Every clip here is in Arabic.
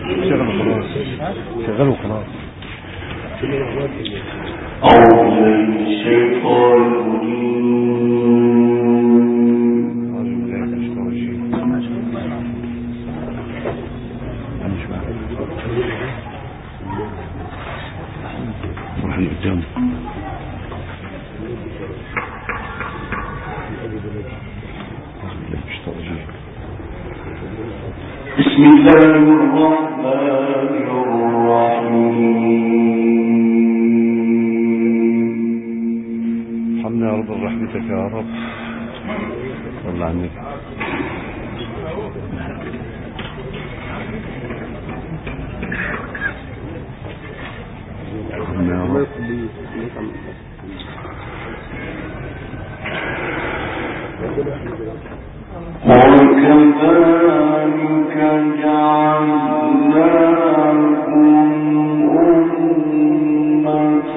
شغله خلاص، شغله خلاص. بسم الله الرحمن الرحيم. حمنا يا رب برحمتك يا رب. صلى على النبي. حمنا يا رب. وكذلك جعلناكم أمة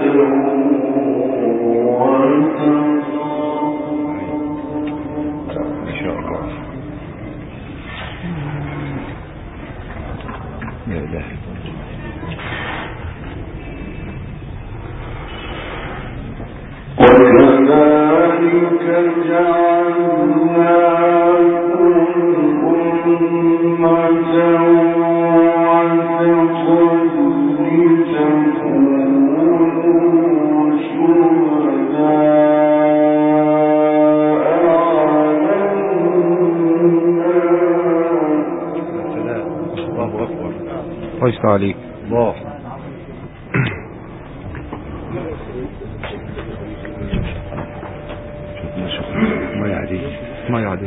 وسطا. ما شاء الله. لا إله إلا الله. وكذلك جعلناكم أمة لتكونوا شهداء على الناس. الله أكبر. كويس عليك الله. ما يعدي ما يعدي.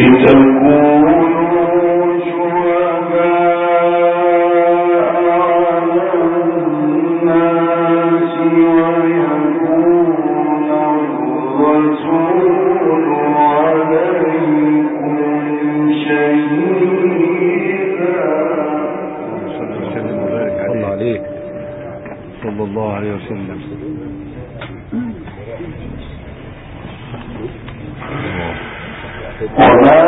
لتكونوا شهداء على الناس ويكون الرسول عليكم شهيدا. صلى عليك صلى الله عليه وسلم. وما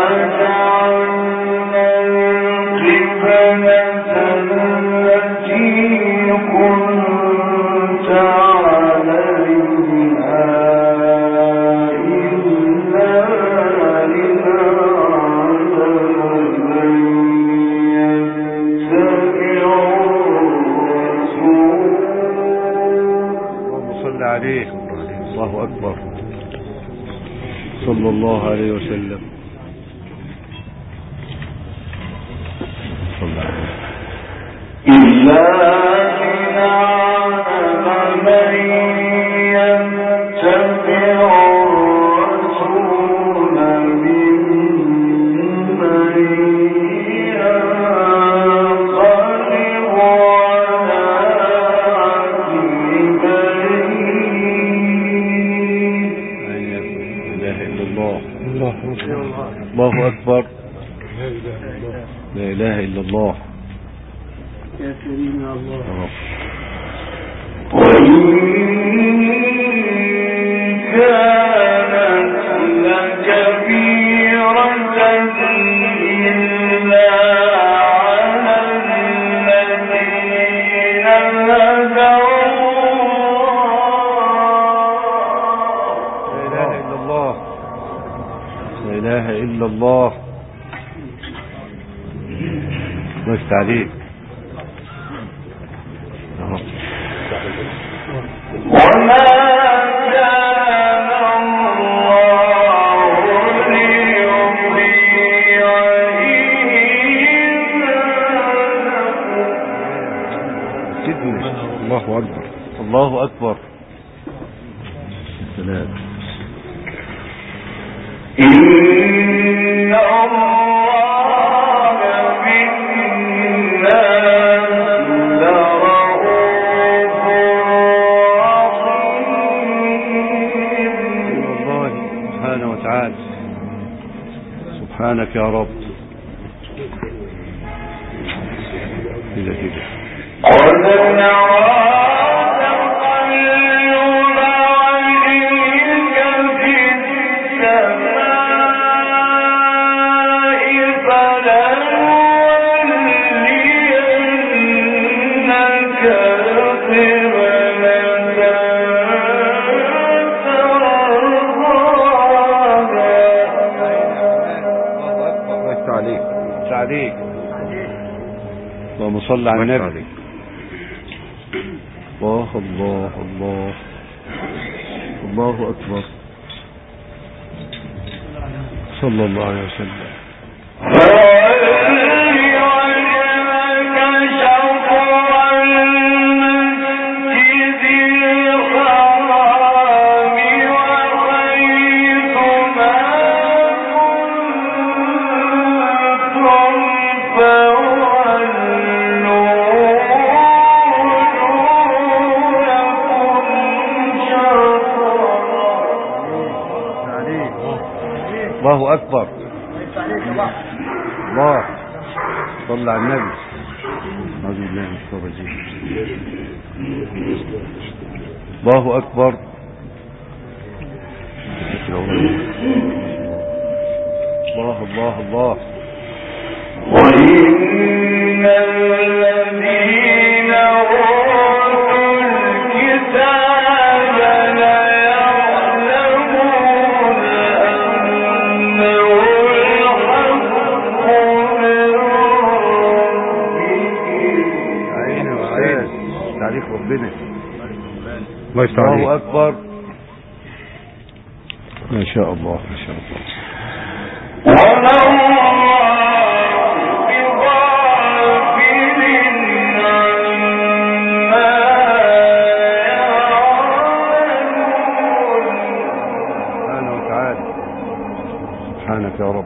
جعلنا القبلة التي كنت عليها إلا لنعلم من يتبع الرسول. اللهم صل عليه. الله أكبر صلى الله عليه وسلم. صلى عليه. إلا لنعلم من يتبع الرسول ممن ينقلب على عقبيه. الله أكبر. لا إله إلا الله. يا كريم يا الله. وإن كانت لكبيرة إلا على الذين هدى الله. لا إله إلا الله. بس عليك. وما كان الله ليضيع إيمانكم. الله أكبر الله أكبر. سلام. إن الله بالناس لرؤوف رحيم. الله سبحانه وتعالى. سبحانك يا رب. كده كده. قد نرى تقلب وجهك في السماء فلنولينك اللهم صل على النبي. الله الله الله الله أكبر صلى الله عليه وسلم. الله أكبر. الله صلى على النبي. أعوذ بالله من الشيطان الرجيم. الله أكبر. الله الله الله. وإن الذين أوتوا الكتاب ليعلمون أنه الحق من ربهم. تعريف ربنا. الله أكبر. ما شاء الله ما شاء الله. سبحانك يا رب.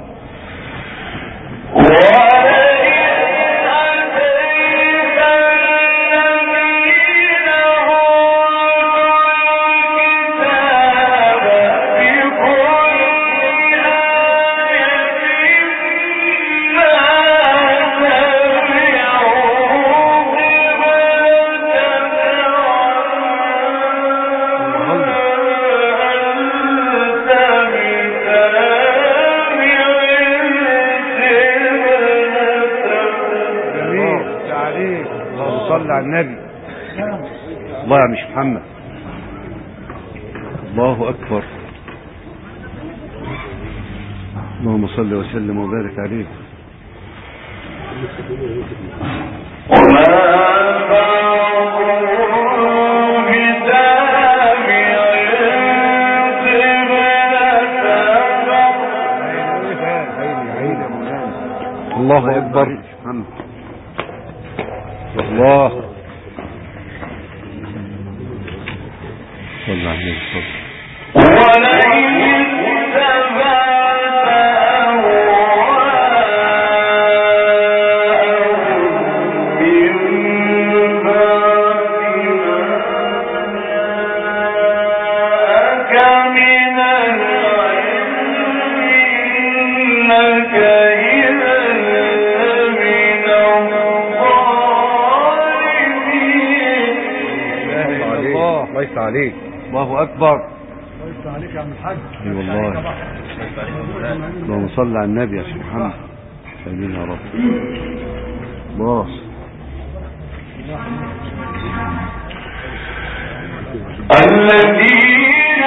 صلى على النبي. الله يا مش محمد. الله أكبر. اللهم صل وسلم وبارك عليه. الله أكبر. الله صلى على النبي. ليس عليك. الله أكبر. ليس عليك يا عم الحاج. اي والله. اللهم صل على النبي يا شيخ محمد. امين يا رب. الله. الذين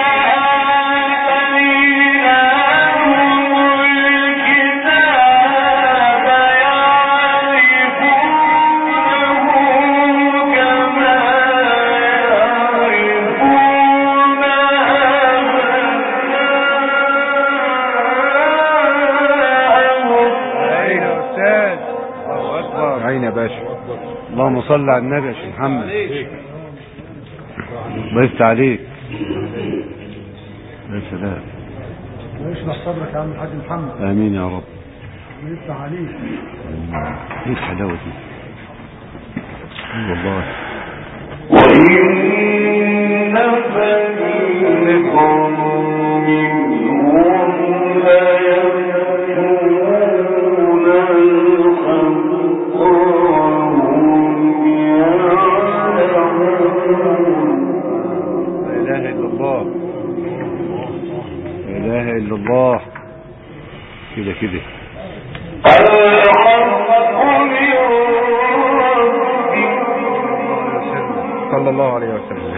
اللهم صل على النبي يا شيخ محمد. الله يفتح عليك. يا سلام. ويشرح صدرك يا عم الحاج محمد. امين يا رب. ويفتح عليك. ايه الحلاوه دي. والله. وإن فريقا منهم ليكتمون الحق وهم يعلمون. لا إله إلا الله. لا إله إلا الله. كده كده. صلى الله عليه وسلم.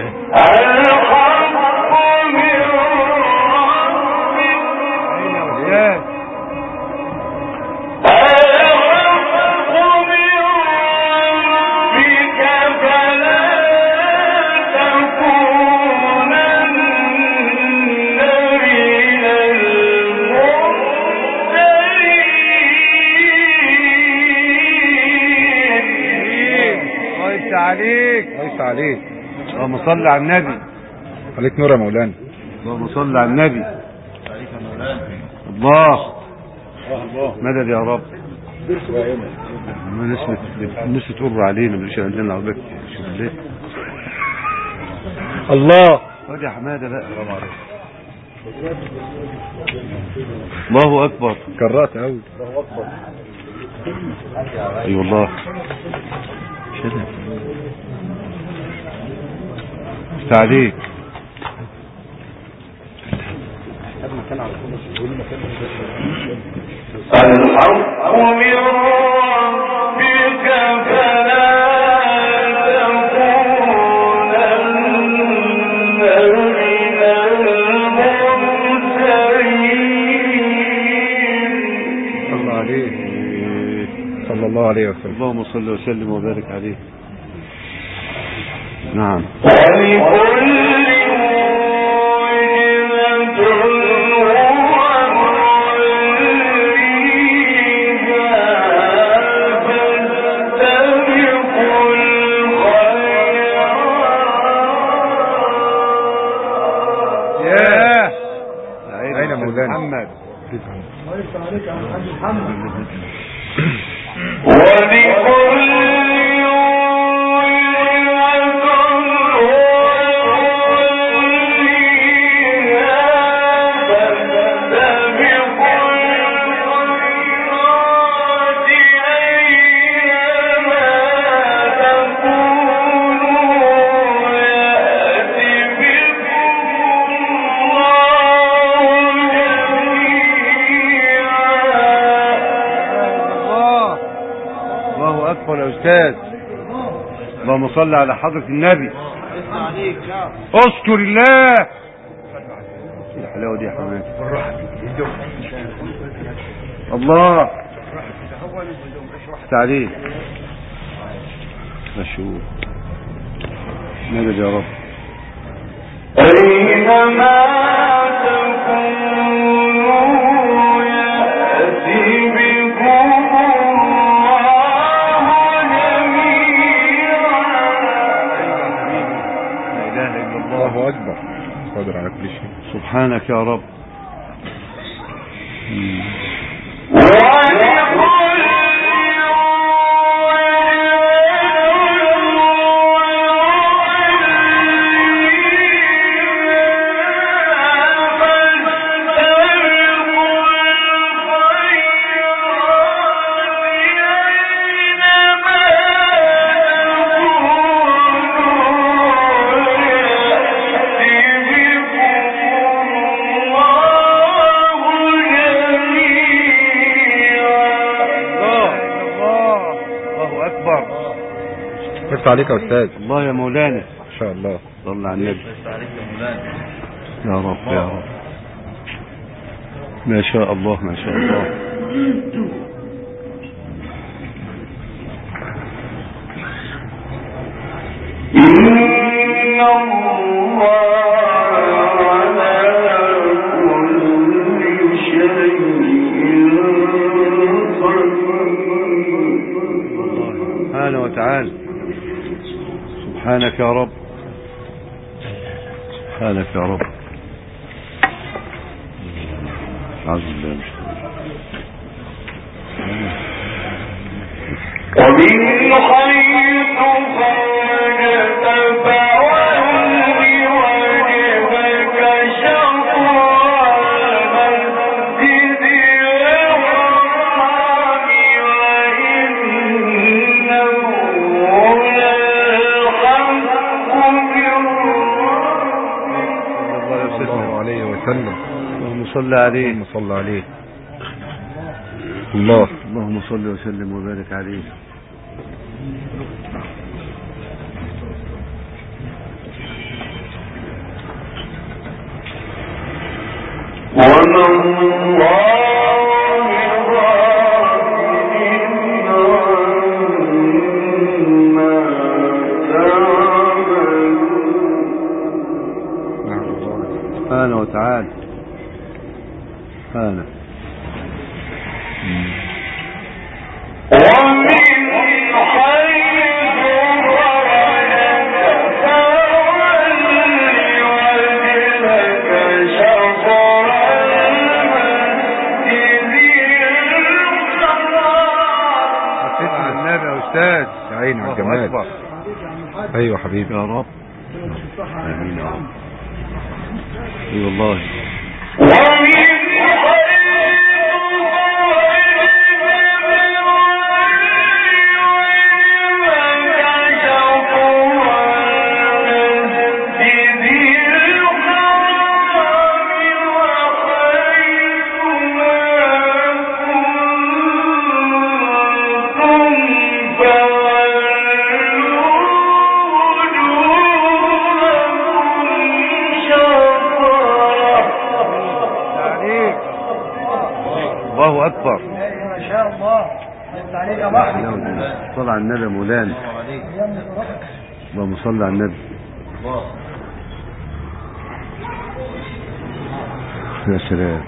يفتح عليك. الله يفتح عليك. اللهم صل على النبي. عليك نور يا مولانا. اللهم صل على النبي. الله مدد يا رب. الناس تقر علينا مش عندنا عربية. شوف ليه الله. خد يا حماده بقى. الله اكبر. كرات قوي. اي والله شدد تعليق. الحق من ربك فلا تكونن من الممترين. صلى عليه صلى الله عليه وسلم. اللهم صل وسلم وبارك عليه. نعم. محمد. الله يفتح عليك يا الحاج محمد. اللهم صل على حضرة النبي. اذكر الله. الحلاوة دي يا حماد. الله تعليق. مشهور مدد يا رب. أينما تكونوا يأتي بكم الله أكبر. قادر على كل شيء. سبحانك يا رب. يفتح عليك يا أستاذ. الله يا مولانا. إن شاء الله. صل على النبي. يا رب يا رب. ما شاء الله ما شاء الله. إن الله على كل شيء سبحانه وتعالى. سبحانك يا رب. سبحانك يا رب. أعوذ بالله من الشيطان. ومن حيث خرجت فول وجهك شطر المسجد الحرام وإنه للحق من ربك. صلى الله عليه وسلم. اللهم صل عليه. اللهم صل عليه. الله. اللهم صل وسلم وبارك عليه. وما الله غافل عما تعملون. سبحانه وتعالى. سبحانه. ومن حيث استاذ، يا عيني على الله الجمال. أكبر. ايوه حبيبي يا رب. آمين يا رب. اي والله. الله أكبر. ما شاء الله. عليك يا بحر. صل على النبي يا مولانا. اللهم صل على النبي. يا سلام.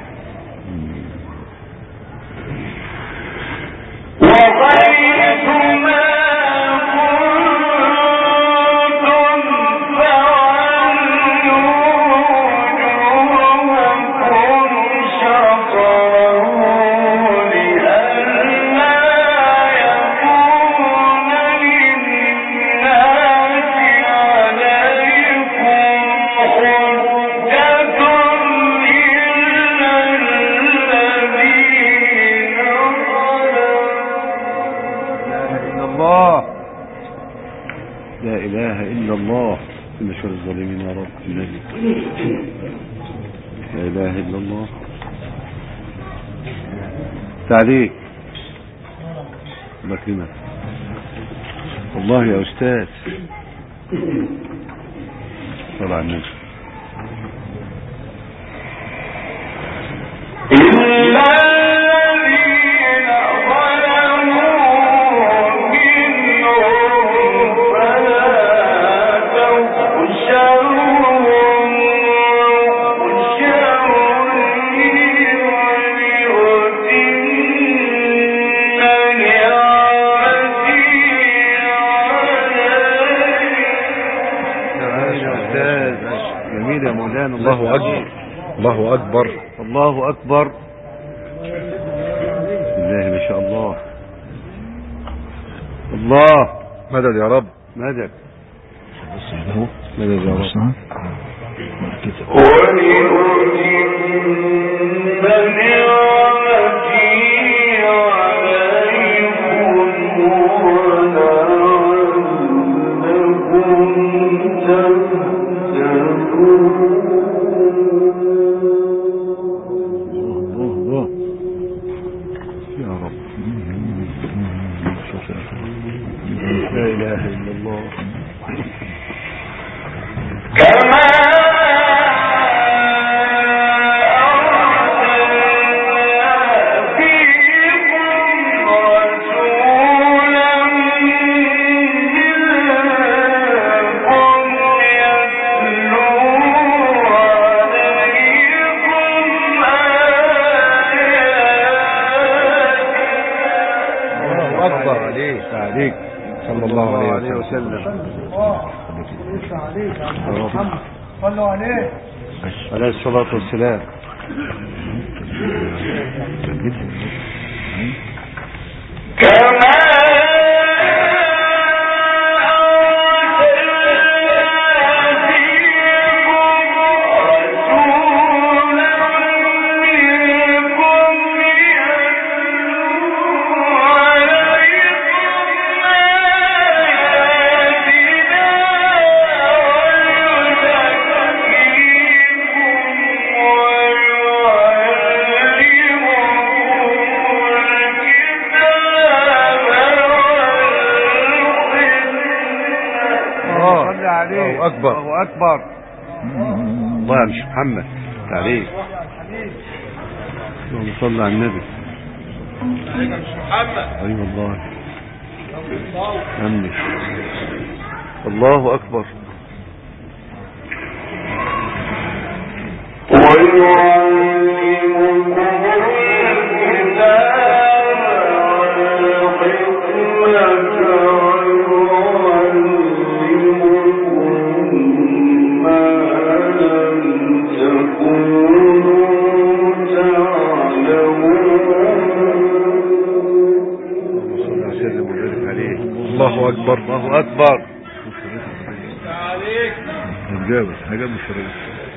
لا إله إلا الله. إن شر الظالمين يا رب النبي. لا إله إلا الله. تعليق. الله يكرمك. والله يا أستاذ. صل على النبي. جميل يا مولانا. الله اكبر، الله اكبر، الله أكبر. بسم الله ما شاء الله. الله مدد يا رب، مدد. مدد يا رب. يا رب. لا إله إلا الله. اكبر عليك، عليك صلى الله عليه وسلم. عليك يا محمد. صلوا عليه. عليه الصلاة والسلام. الله اكبر، الله أكبر. الله يا مش محمد. عليك. اللهم صل على النبي. أي والله. أمني. الله أكبر. وسلم وبارك عليه. الله اكبر. الله اكبر. هجاب الشريف.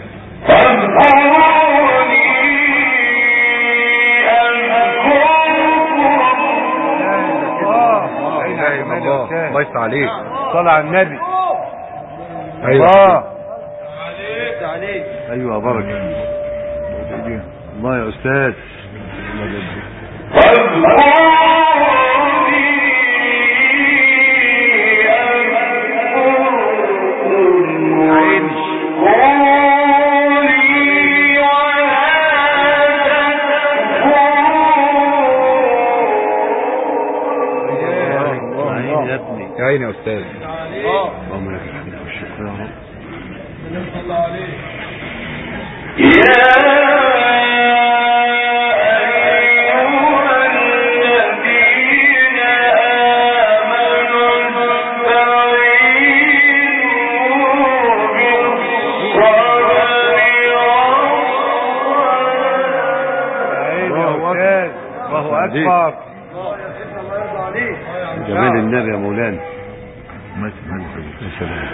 الله يفتح عليك. صل على النبي. ايوه ايوه بركه. الله يا استاذ. يا عيني يا استاذ. اللهم لك الحمد والشكر يا رب. الله اكبر. جمال النبي يا مولانا. يا سلام.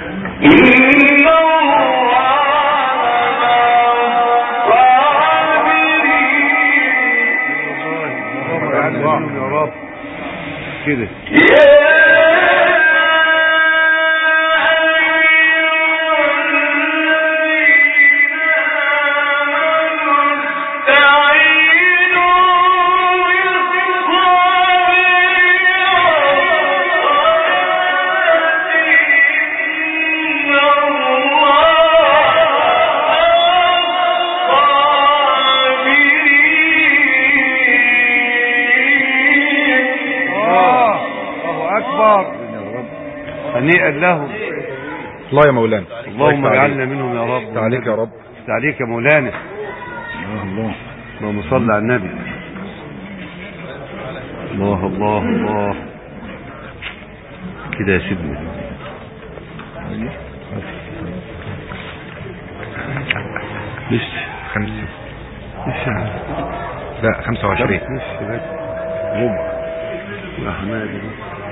يا رب كده. هنيئا لهم. الله يا مولانا. اللهم اجعلنا منهم يا رب. تعليك يا رب. تعليك يا مولانا. الله. اللهم صل على النبي. الله الله الله. كده يا سيدنا. لسه 5 لسه. لا 25. لسه بس ربع يا حمادي.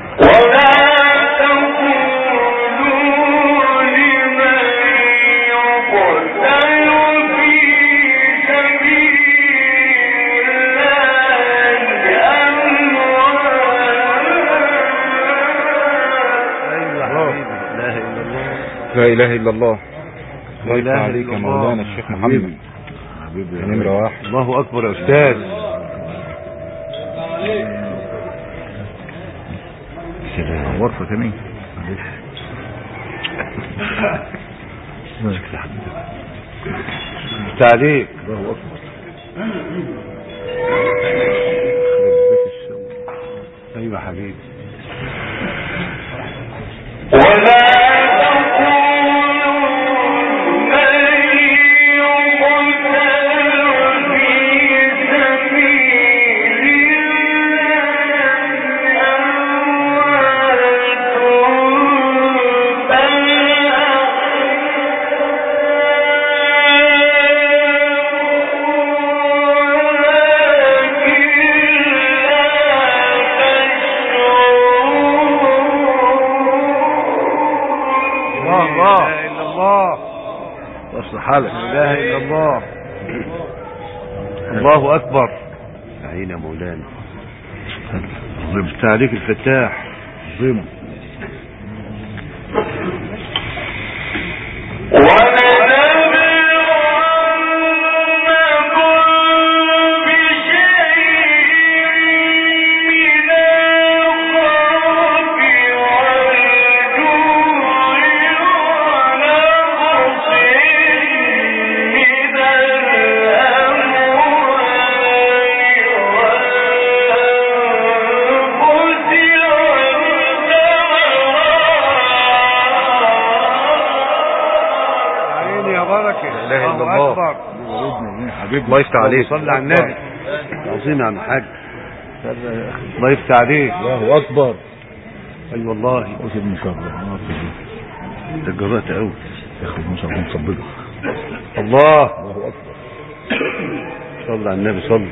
لا اله الا الله. لا اله عليك يا مولانا الشيخ محمد. حبيبي نمرة 1. الله اكبر يا استاذ. سلام. غرفة كمان. تعليق. الله اكبر. ايوه حبيبي. لا اله الا الله. الله اكبر. عين يا مولانا. تعليق الفتاح. ضم. الله يفتح عليك. صلى على النبي. عظيم يا عم الحاج. الله يفتح عليك. الله اكبر. اي والله. اسد مكرر. انت جرأت قوي يا اخي. ما شاء الله مصببه. الله. الله اكبر. صلى على النبي. صلى.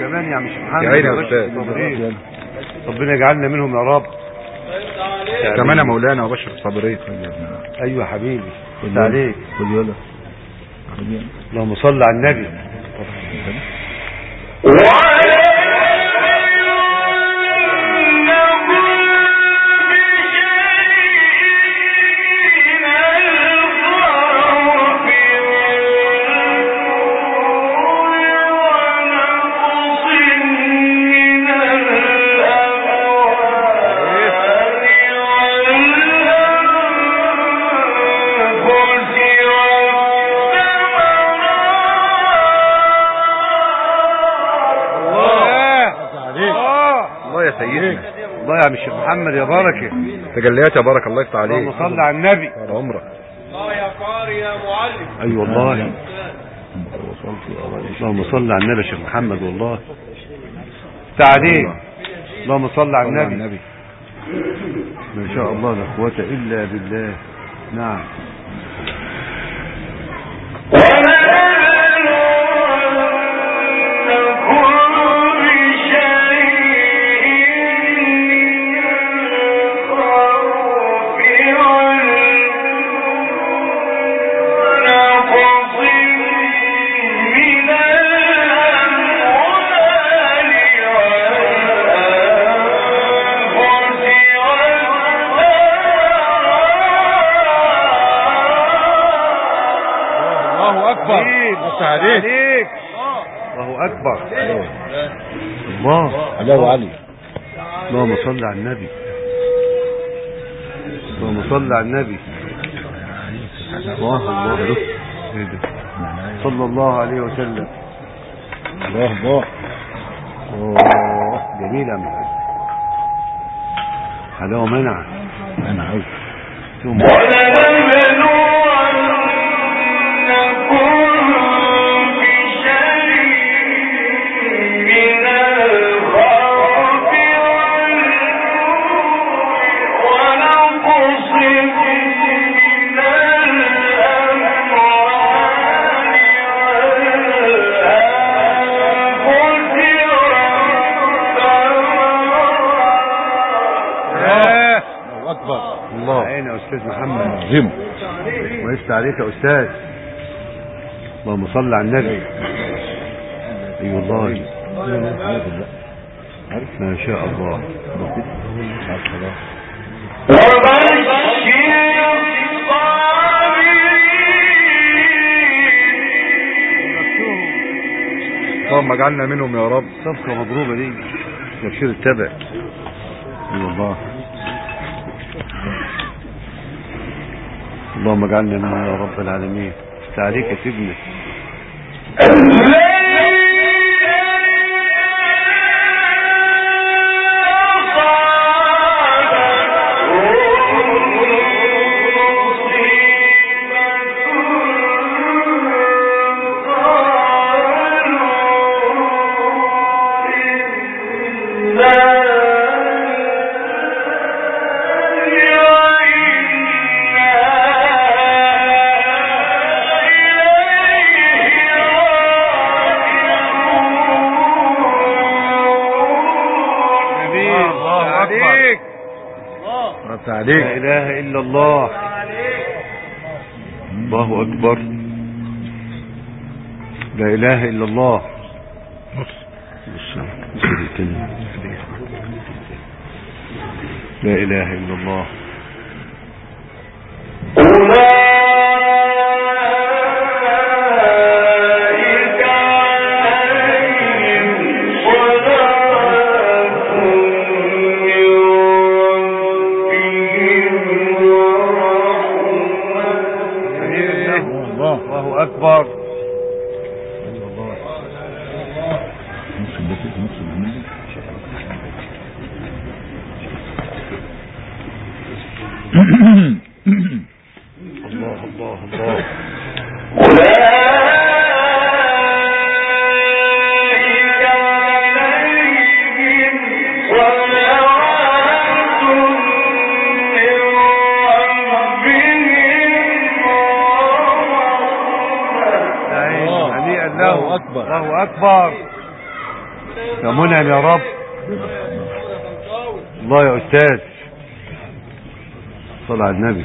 كمان يا مش محمد. يا عيني يا باشا أستاذ. الصابرين. ربنا يجعلنا منهم يا رب. كمان يا مولانا وبشر الصابرين. ايوه حبيبي كنت عليك. خد يلا. اللهم صل على النبي. الله يا مش محمد يا بركه. تجليات يا بركه الله يفتح عليك. اللهم صل على النبي. طال عمرك. الله يا قاري يا معلم. اي والله. اللهم صل على النبي يا شيخ محمد والله. تعالي. اللهم صل على النبي. ما شاء الله لا قوه الا بالله. نعم. عليك. الله اكبر. الله علي. اللهم صل على النبي. اللهم صل على النبي. الله صلى الله عليه وسلم. الله جميل أمر حلاوة منع ثم أستاذ محمد عظيم ويفتح عليك يا أستاذ. اللهم صل على النبي. أي والله ما شاء الله. اللهم اجعلنا منهم يا رب. صفقة مضروبة دي تبشير التبع. أي والله. اللهم اجعلنا منهم يا رب العالمين. تعليك يا سيدنا. عليك. لا إله إلا الله. الله أكبر. لا إله إلا الله. لا إله إلا الله. الله أكبر. الله الله الله. الله أكبر. الله أكبر. يا منعم يا رب. الله يا أستاذ. صل على النبي.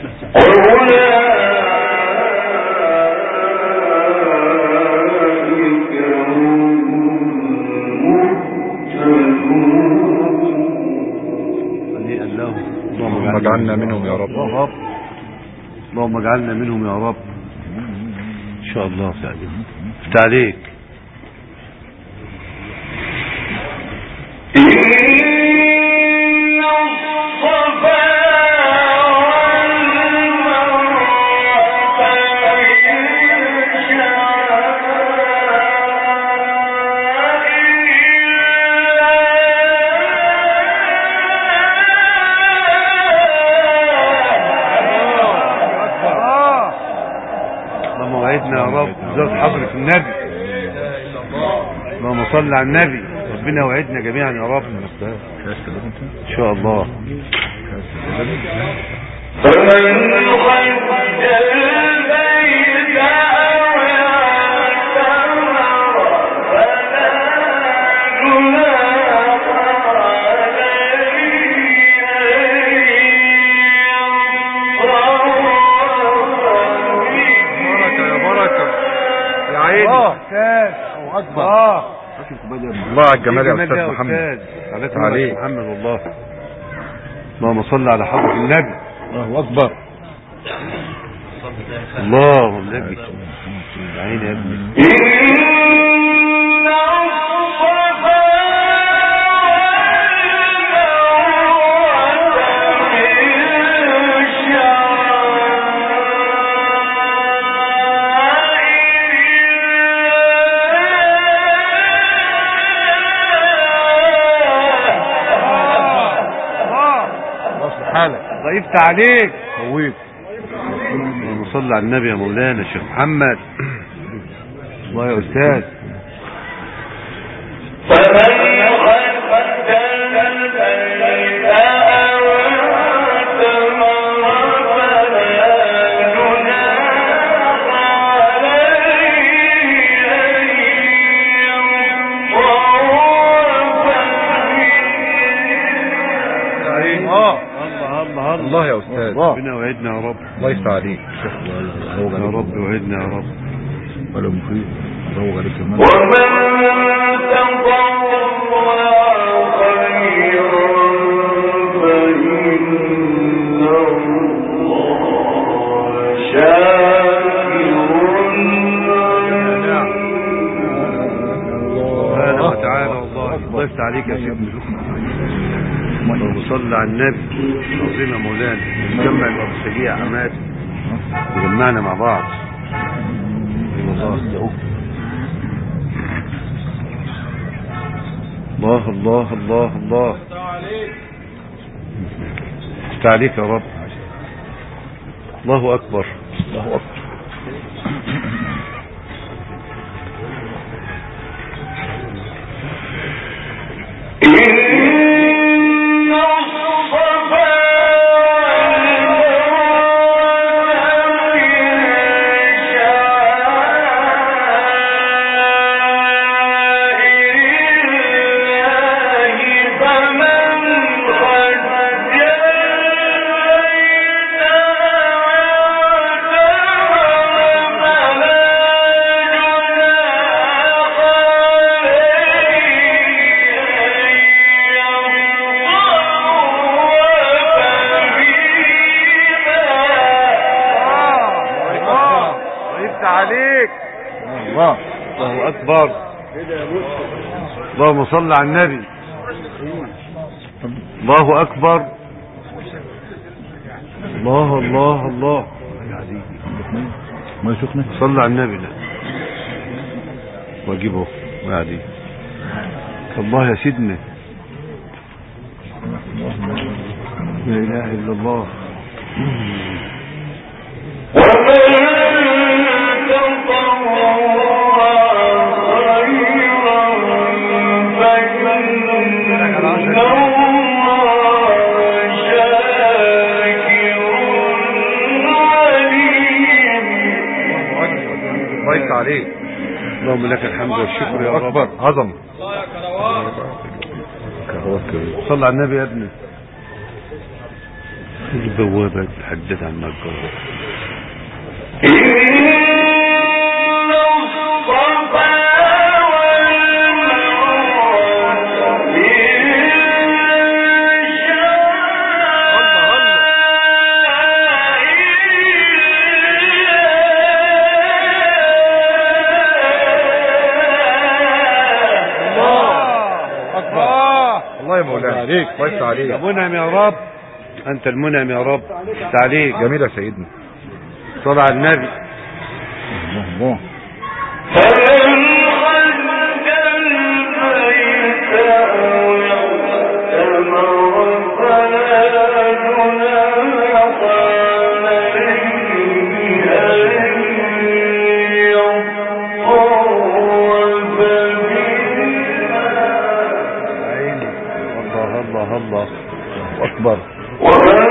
اللهم اجعلنا منهم يا رب. اللهم اجعلنا منهم يا رب ان شاء الله. افتح عليك. يا رب ذات حضرة النبي. اللهم صل على النبي. ربنا وعدنا جميعا يا رب ان شاء الله. الله على الجمال يا أستاذ محمد. عليك محمد والله. اللهم صل على حضرة النبي. الله أكبر. الله النبي. عين يا ابني. ضيفت عليك قويت. اللهم صل على النبي يا مولانا الشيخ محمد. الله يا أستاذ. الله يا أستاذ. ربنا وعدنا يا رب. الله يفتح عليك يا رب وعدنا يا رب. ولا مفيد روغ عليك المال. سبحانه وتعالى والله. الله يفتح عليك يا سيدنا. اللهم صل على النبي. عظيم يا مولانا. نجمع الأرسجية عماد وجمعنا مع بعض. الله الله الله الله. تعليك يا رب. الله أكبر. الله أكبر. الله أكبر. اللهم صل على النبي. الله أكبر. الله الله الله. ما يشوفنا. صل على النبي. لا واجبه وعدي. الله يا سيدنا. لا إله إلا الله. عليك. اللهم لك الحمد والشكر يا رب. عظم. صل على النبي يا ابني. البوابة تحدث عن مكة. الله يا مولانا عليك بس عليك يا منعم يا رب، انت المنعم يا رب. تعليق جميل يا سيدنا. صل على النبي. الله الله الله اكبر. وما